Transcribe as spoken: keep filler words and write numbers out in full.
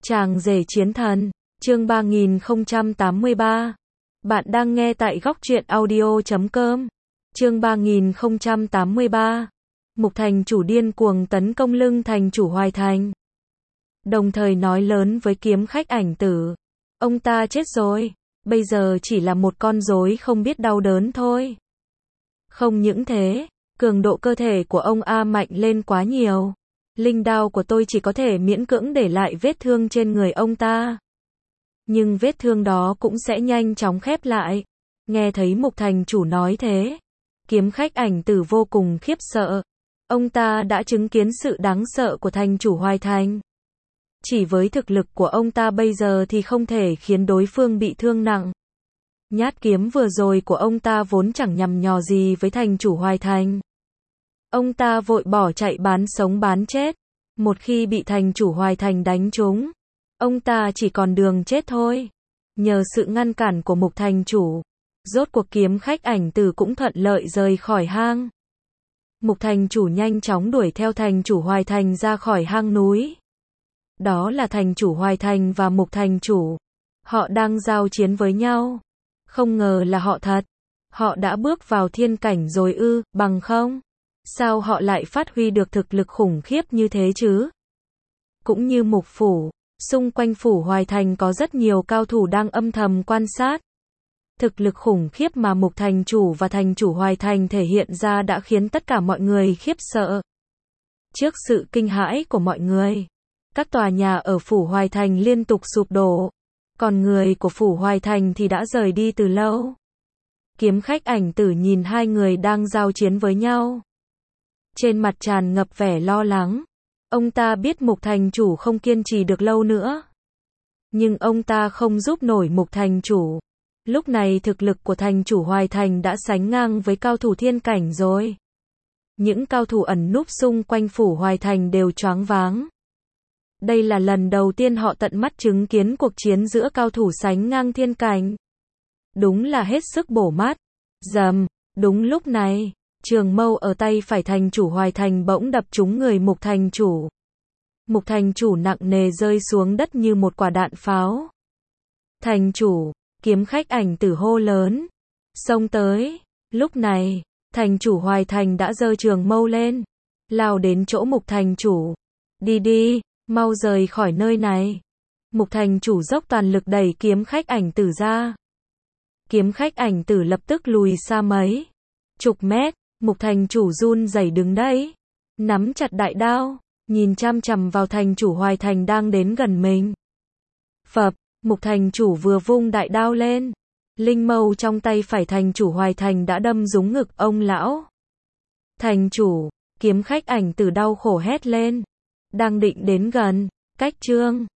Chàng rể chiến thần, chương ba nghìn không trăm tám mươi ba. Bạn đang nghe tại góc truyện audio chấm com. Chương ba nghìn không trăm tám mươi ba. Mục thành chủ điên cuồng tấn công lưng thành chủ Hoài Thành. Đồng thời nói lớn với kiếm khách ảnh tử. Ông ta chết rồi, bây giờ chỉ là một con rối không biết đau đớn thôi. Không những thế, cường độ cơ thể của ông A mạnh lên quá nhiều. Linh đao của tôi chỉ có thể miễn cưỡng để lại vết thương trên người ông ta. Nhưng vết thương đó cũng sẽ nhanh chóng khép lại. Nghe thấy Mục thành chủ nói thế, kiếm khách ảnh tử vô cùng khiếp sợ. Ông ta đã chứng kiến sự đáng sợ của thành chủ Hoài Thành. Chỉ với thực lực của ông ta bây giờ thì không thể khiến đối phương bị thương nặng. Nhát kiếm vừa rồi của ông ta vốn chẳng nhằm nhò gì với thành chủ Hoài Thành. Ông ta vội bỏ chạy bán sống bán chết. Một khi bị thành chủ Hoài Thành đánh trúng, ông ta chỉ còn đường chết thôi. Nhờ sự ngăn cản của Mục thành chủ, rốt cuộc kiếm khách ảnh tử cũng thuận lợi rời khỏi hang. Mục thành chủ nhanh chóng đuổi theo thành chủ Hoài Thành ra khỏi hang núi. Đó là thành chủ Hoài Thành và Mục thành chủ. Họ đang giao chiến với nhau. Không ngờ là họ thật. Họ đã bước vào thiên cảnh rồi ư, bằng không? Sao họ lại phát huy được thực lực khủng khiếp như thế chứ? Cũng như Mục phủ, xung quanh phủ Hoài Thành có rất nhiều cao thủ đang âm thầm quan sát. Thực lực khủng khiếp mà Mục thành chủ và thành chủ Hoài Thành thể hiện ra đã khiến tất cả mọi người khiếp sợ. Trước sự kinh hãi của mọi người, các tòa nhà ở phủ Hoài Thành liên tục sụp đổ. Còn người của phủ Hoài Thành thì đã rời đi từ lâu. Kiếm khách ảnh tử nhìn hai người đang giao chiến với nhau. Trên mặt tràn ngập vẻ lo lắng. Ông ta biết Mục thành chủ không kiên trì được lâu nữa. Nhưng ông ta không giúp nổi Mục thành chủ. Lúc này thực lực của thành chủ Hoài Thành đã sánh ngang với cao thủ thiên cảnh rồi. Những cao thủ ẩn núp xung quanh phủ Hoài Thành đều choáng váng. Đây là lần đầu tiên họ tận mắt chứng kiến cuộc chiến giữa cao thủ sánh ngang thiên cảnh. Đúng là hết sức bổ mắt. Rầm, đúng lúc này, trường mâu ở tay phải thành chủ Hoài Thành bỗng đập trúng người Mục thành chủ. Mục thành chủ nặng nề rơi xuống đất như một quả đạn pháo. Thành chủ, kiếm khách ảnh tử hô lớn, xông tới. Lúc này, thành chủ Hoài Thành đã giơ trường mâu lên, lao đến chỗ Mục thành chủ. Đi đi, mau rời khỏi nơi này. Mục thành chủ dốc toàn lực đẩy kiếm khách ảnh tử ra. Kiếm khách ảnh tử lập tức lùi xa mấy chục mét. Mục thành chủ run rẩy đứng đấy, nắm chặt đại đao, nhìn chăm chằm vào thành chủ Hoài Thành đang đến gần mình. Phập, Mục thành chủ vừa vung đại đao lên, linh mâu trong tay phải thành chủ Hoài Thành đã đâm trúng ngực ông lão. Thành chủ, kiếm khách ảnh tử đau khổ hét lên, đang định đến gần, cách chương